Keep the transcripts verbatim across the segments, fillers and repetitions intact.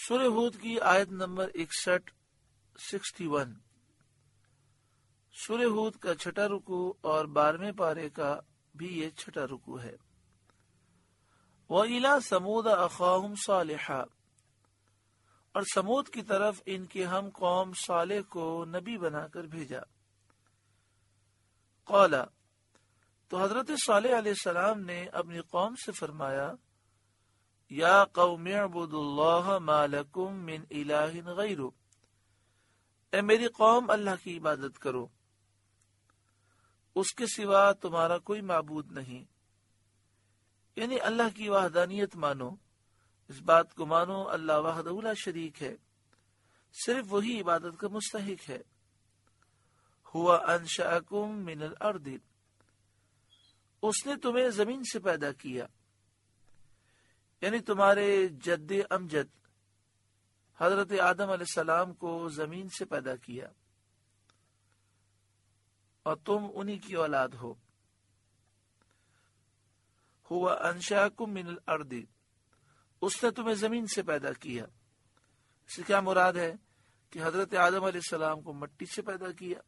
سورہ ہود کی آیت نمبر اکسٹھ سکسٹی ون. سورہ ہود کا چھٹا رکو اور بارہویں پارے کا بھی یہ چھٹا رکو ہے. وَإِلَى ثَمُودَ أَخَاهُمْ صَالِحًا، اور سمود کی طرف ان کے ہم قوم صالح کو نبی بنا کر بھیجا. قَالَ، تو حضرت صالح علیہ السلام نے اپنی قوم سے فرمایا، یا قوم اعبدوا اللہ ما لکم من الہ غیرہ، اے میری قوم اللہ کی عبادت کرو، اس کے سوا تمہارا کوئی معبود نہیں. یعنی اللہ کی وحدانیت مانو، اس بات کو مانو اللہ وحدہ لا شریک ہے، صرف وہی عبادت کا مستحق ہے. ہوا انشأکم من الارض، اس نے تمہیں زمین سے پیدا کیا، یعنی تمہارے جد امجد حضرت آدم علیہ السلام کو زمین سے پیدا کیا اور تم انہی کی اولاد ہو. ہوا انشأکم من الارض، اس نے تمہیں زمین سے پیدا کیا. اس سے کیا مراد ہے کہ حضرت آدم علیہ السلام کو مٹی سے پیدا کیا،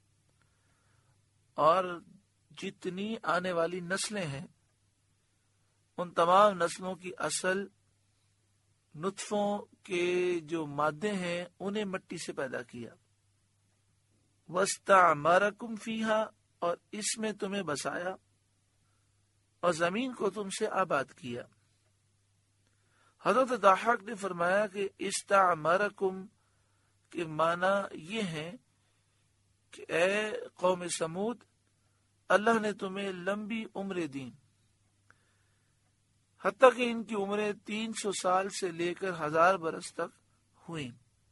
اور جتنی آنے والی نسلیں ہیں ان تمام نسلوں کی اصل نطفوں کے جو مادے ہیں انہیں مٹی سے پیدا کیا. وَاسْتَعْمَرَكُمْ فِيهَا، اور اس میں تمہیں بسایا اور زمین کو تم سے آباد کیا. حضرت ضحاک نے فرمایا کہ استعمرکم کے معنی یہ ہیں کہ اے قوم سمود، اللہ نے تمہیں لمبی عمریں دیں، حتیٰ کہ ان کی عمریں تین سو سال سے لے کر ہزار برس تک ہوئیں.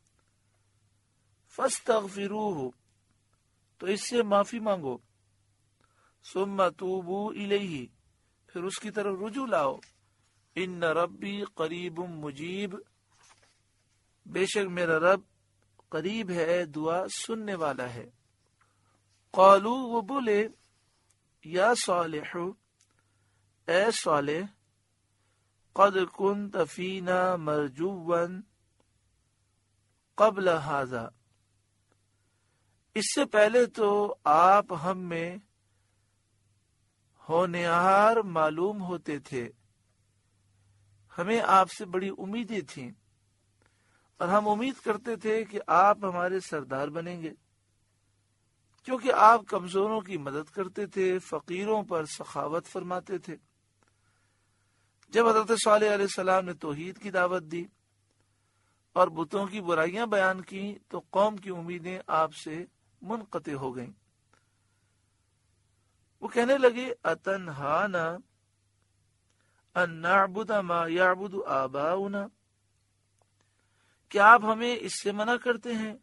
فاستغفروہ، تو اس سے معافی مانگو. ثم توبوا الیہ، پھر اس کی طرف رجوع لاؤ. ان ربی قریب مجیب، بے شک میرا رب قریب ہے، دعا سننے والا ہے. قالوا، وہ بولے، یا صالح، اے صالح، قد كنت فینا مرجوا قبل هذا، اس سے پہلے تو آپ ہم میں ہونہار معلوم ہوتے تھے، ہمیں آپ سے بڑی امیدیں تھیں اور ہم امید کرتے تھے کہ آپ ہمارے سردار بنیں گے، کیونکہ آپ کمزوروں کی مدد کرتے تھے، فقیروں پر سخاوت فرماتے تھے. جب حضرت صالح علیہ السلام نے توحید کی دعوت دی اور بتوں کی برائیاں بیان کی تو قوم کی امیدیں آپ سے منقطع ہو گئیں. وہ کہنے لگے، اتنہانا ان نعبد ما یعبد آباؤنا، کیا آپ ہمیں اس سے منع کرتے ہیں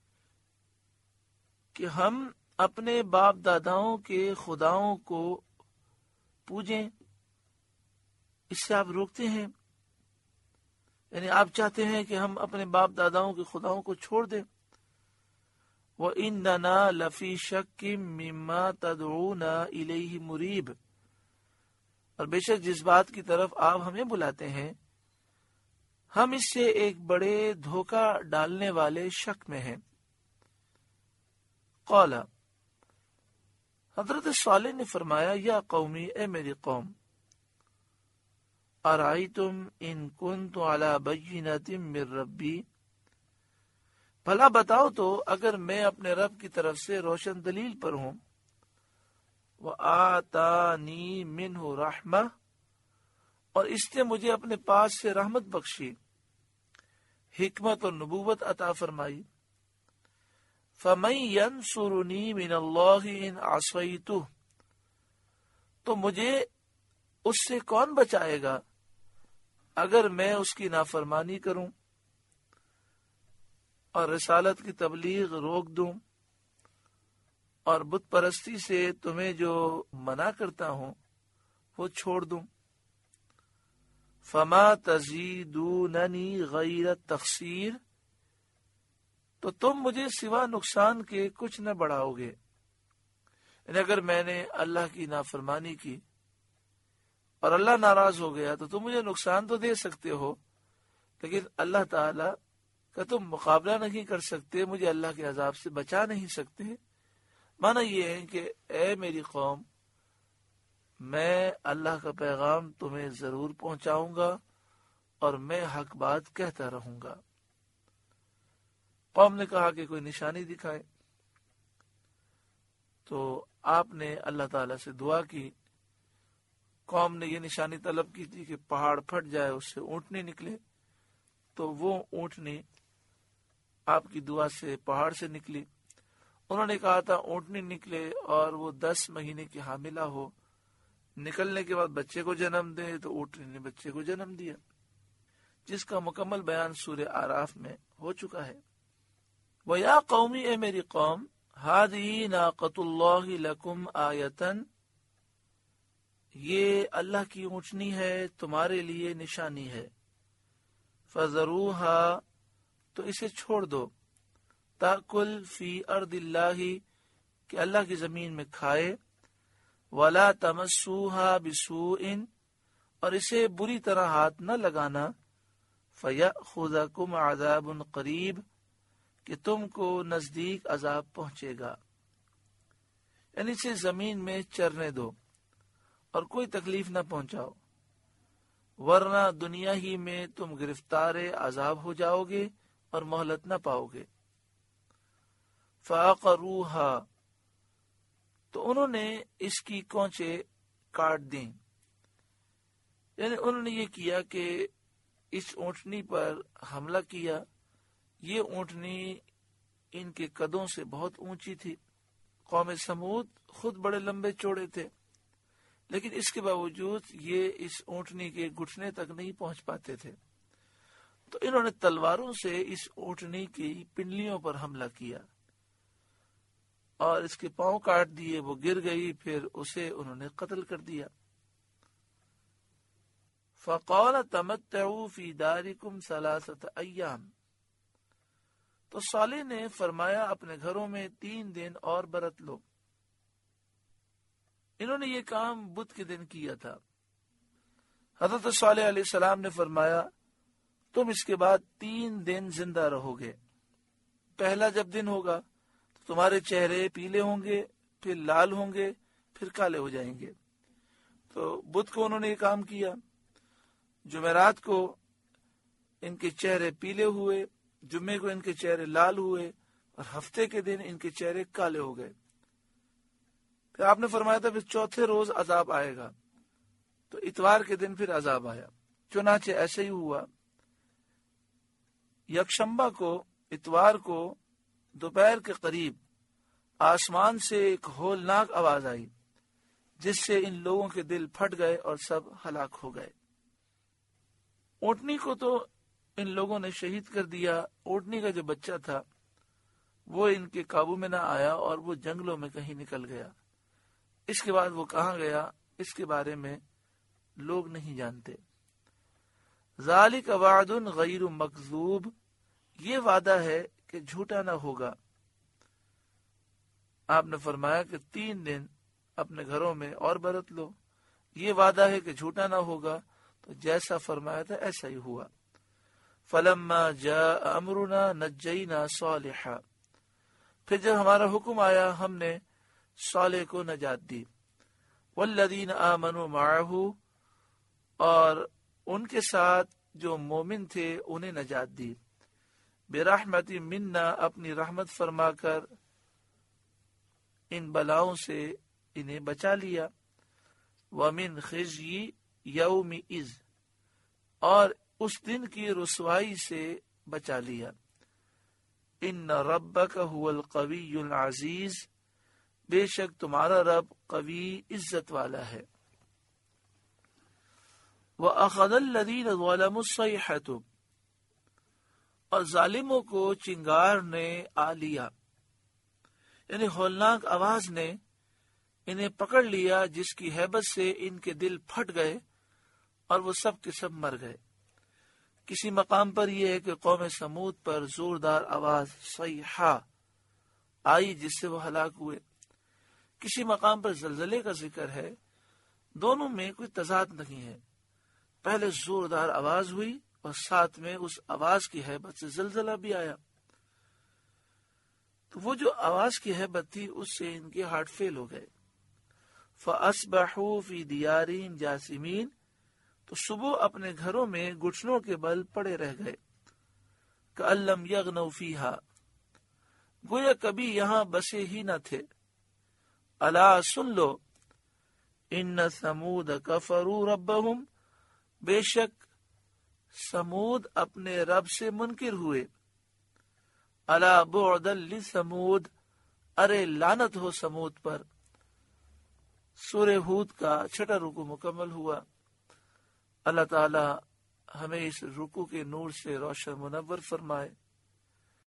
کہ ہم اپنے باپ داداؤں کے خداؤں کو پوجیں؟ اس سے آپ روکتے ہیں، یعنی آپ چاہتے ہیں کہ ہم اپنے باپ داداؤں کے خداؤں کو چھوڑ دیں. وَإِنَّنَا لَفِي شَكٍّ مِّمَّا تَدْعُونَا إِلَيْهِ مُرِيبٍ، اور بے شک جس بات کی طرف آپ ہمیں بلاتے ہیں ہم اس سے ایک بڑے دھوکہ ڈالنے والے شک میں ہیں. قال، حضرت صالح نے فرمایا، یا قومی، اے میری قوم، ارائیتم ان کنت علی بینۃ من ربی، بھلا بتاؤ تو اگر میں اپنے رب کی طرف سے روشن دلیل پر ہوں، وآتانی منہ رحمہ، اور اس نے مجھے اپنے پاس سے رحمت بخشی، حکمت اور نبوت عطا فرمائی. فمن ینصرنی من اللہ ان عصیتہ، تو مجھے اس سے کون بچائے گا اگر میں اس کی نافرمانی کروں اور رسالت کی تبلیغ روک دوں اور بت پرستی سے تمہیں جو منع کرتا ہوں وہ چھوڑ دوں. فما تزیدوننی غیر تخسیر، تو تم مجھے سوا نقصان کے کچھ نہ بڑھاؤ گے. یعنی اگر میں نے اللہ کی نافرمانی کی اور اللہ ناراض ہو گیا تو تم مجھے نقصان تو دے سکتے ہو لیکن اللہ تعالی کا تم مقابلہ نہیں کر سکتے، مجھے اللہ کے عذاب سے بچا نہیں سکتے۔ معنی یہ ہے کہ اے میری قوم، میں اللہ کا پیغام تمہیں ضرور پہنچاؤں گا اور میں حق بات کہتا رہوں گا۔ قوم نے کہا کہ کوئی نشانی دکھائے، تو آپ نے اللہ تعالی سے دعا کی۔ قوم نے یہ نشانی طلب کی تھی کہ پہاڑ پھٹ جائے، اس سے اونٹنی نکلے، تو وہ اونٹنی آپ کی دعا سے پہاڑ سے نکلی۔ انہوں نے کہا تھا اونٹنی نکلے اور وہ دس مہینے کی حاملہ ہو، نکلنے کے بعد بچے کو جنم دے، تو اونٹنی نے بچے کو جنم دیا، جس کا مکمل بیان سورہ اعراف میں ہو چکا ہے۔ وَيَا قَوْمِ، اے میری قوم، هَذِهِ نَاقَةُ اللَّهِ لَكُمْ آیَةً، یہ اللہ کی اونٹنی ہے، تمہارے لیے نشانی ہے۔ فَذَرُوهَا، تو اسے چھوڑ دو، تَأْكُلْ فِي أَرْضِ اللَّهِ، کہ اللہ کی زمین میں کھائے، وَلَا تَمَسُّوهَا بِسُوءٍ، اور اسے بری طرح ہاتھ نہ لگانا، فَيَأْخُذَكُمْ عَذَابٌ قَرِيبٌ، کہ تم کو نزدیک عذاب پہنچے گا۔ یعنی اسے زمین میں چرنے دو اور کوئی تکلیف نہ پہنچاؤ، ورنہ دنیا ہی میں تم گرفتار عذاب ہو جاؤ گے اور مہلت نہ پاؤ گے۔ فَعَقَرُوهَا، تو انہوں نے اس کی کونچیں کاٹ دیں، یعنی انہوں نے یہ کیا کہ اس اونٹنی پر حملہ کیا۔ یہ اونٹنی ان کے قدوں سے بہت اونچی تھی۔ قوم سمود خود بڑے لمبے چوڑے تھے، لیکن اس کے باوجود یہ اس اونٹنی کے گھٹنے تک نہیں پہنچ پاتے تھے، تو انہوں نے تلواروں سے اس اونٹنی کی پنڈلیوں پر حملہ کیا اور اس کے پاؤں کاٹ دیے، وہ گر گئی، پھر اسے انہوں نے قتل کر دیا۔ فَقَالَ تَمَتَّعُوا فِي دَارِكُمْ ثَلَاثَةَ أَيَّامٍ، تو صالح نے فرمایا اپنے گھروں میں تین دن اور برت لو۔ انہوں نے یہ کام بدھ کے دن کیا تھا۔ حضرت صالح علیہ السلام نے فرمایا تم اس کے بعد تین دن زندہ رہو گے۔ پہلا جب دن ہوگا تو تمہارے چہرے پیلے ہوں گے، پھر لال ہوں گے، پھر کالے ہو جائیں گے۔ تو بدھ کو انہوں نے یہ کام کیا۔ جمعرات کو ان کے چہرے پیلے ہوئے، جمعے کو ان کے چہرے لال ہوئے، اور ہفتے کے دن ان کے چہرے کالے ہو گئے۔ پھر آپ نے فرمایا تھا پھر چوتھے روز عذاب آئے گا، تو اتوار کے دن پھر عذاب آیا۔ چنانچہ ایسے ہی ہوا۔ یکشنبہ کو، اتوار کو دوپہر کے قریب آسمان سے ایک ہولناک آواز آئی، جس سے ان لوگوں کے دل پھٹ گئے اور سب ہلاک ہو گئے۔ اونٹنی کو تو ان لوگوں نے شہید کر دیا۔ اونٹنی کا جو بچہ تھا وہ ان کے قابو میں نہ آیا اور وہ جنگلوں میں کہیں نکل گیا۔ اس کے بعد وہ کہاں گیا اس کے بارے میں لوگ نہیں جانتے۔ ذالک وعد غیر مکذوب، یہ وعدہ ہے کہ جھوٹا نہ ہوگا۔ آپ نے فرمایا کہ تین دن اپنے گھروں میں اور برت لو، یہ وعدہ ہے کہ جھوٹا نہ ہوگا، تو جیسا فرمایا تھا ایسا ہی ہوا۔ فلما جاء امرنا نجینا صالحا، پھر جب ہمارا حکم آیا ہم نے صالح کو نجات دی۔ والذین آمنوا معہ، اور ان کے ساتھ جو مومن تھے انہیں نجات دی۔ برحمت منا، اپنی رحمت فرما کر ان بلاؤں سے انہیں بچا لیا۔ ومن خزی یومئذ، اور اس دن کی رسوائی سے بچا لیا۔ ان ربک هو القوی العزیز، بے شک تمہارا رب قوی عزت والا ہے۔ وَأَخَذَ الَّذِينَ ظَلَمُوا الصَّيْحَةُ، اور ظالموں کو چنگار نے آ لیا، یعنی ہولناک آواز نے انہیں پکڑ لیا، جس کی ہیبت سے ان کے دل پھٹ گئے اور وہ سب کے سب مر گئے۔ کسی مقام پر یہ ہے کہ قوم سمود پر زوردار آواز صیحہ آئی جس سے وہ ہلاک ہوئے۔ کسی مقام پر زلزلے کا ذکر ہے۔ دونوں میں کوئی تضاد نہیں ہے، پہلے زوردار آواز ہوئی اور ساتھ میں اس آواز کی حیبت سے زلزلہ بھی آیا. تو وہ جو آواز کی حیبت تھی اس سے ان کے ہارٹ فیل ہو گئے. فَأَصْبَحُوا فِي دِيَارِهِمْ جَاثِمِينَ، تو صبح اپنے گھروں میں گھٹنوں کے بل پڑے رہ گئے. كَأَن لَّمْ يَغْنَوْا فِيهَا، گویا کبھی یہاں بسے ہی نہ تھے. الا سن لو، ان ثمود کفروا ربهم، بے شک سمود اپنے رب سے منکر ہوئے. الا بعدا لثمود، ارے لعنت ہو سمود پر. سورہ ہود کا چھٹا رکوع مکمل ہوا. اللہ تعالی ہمیں اس رکوع کے نور سے روشن منور فرمائے.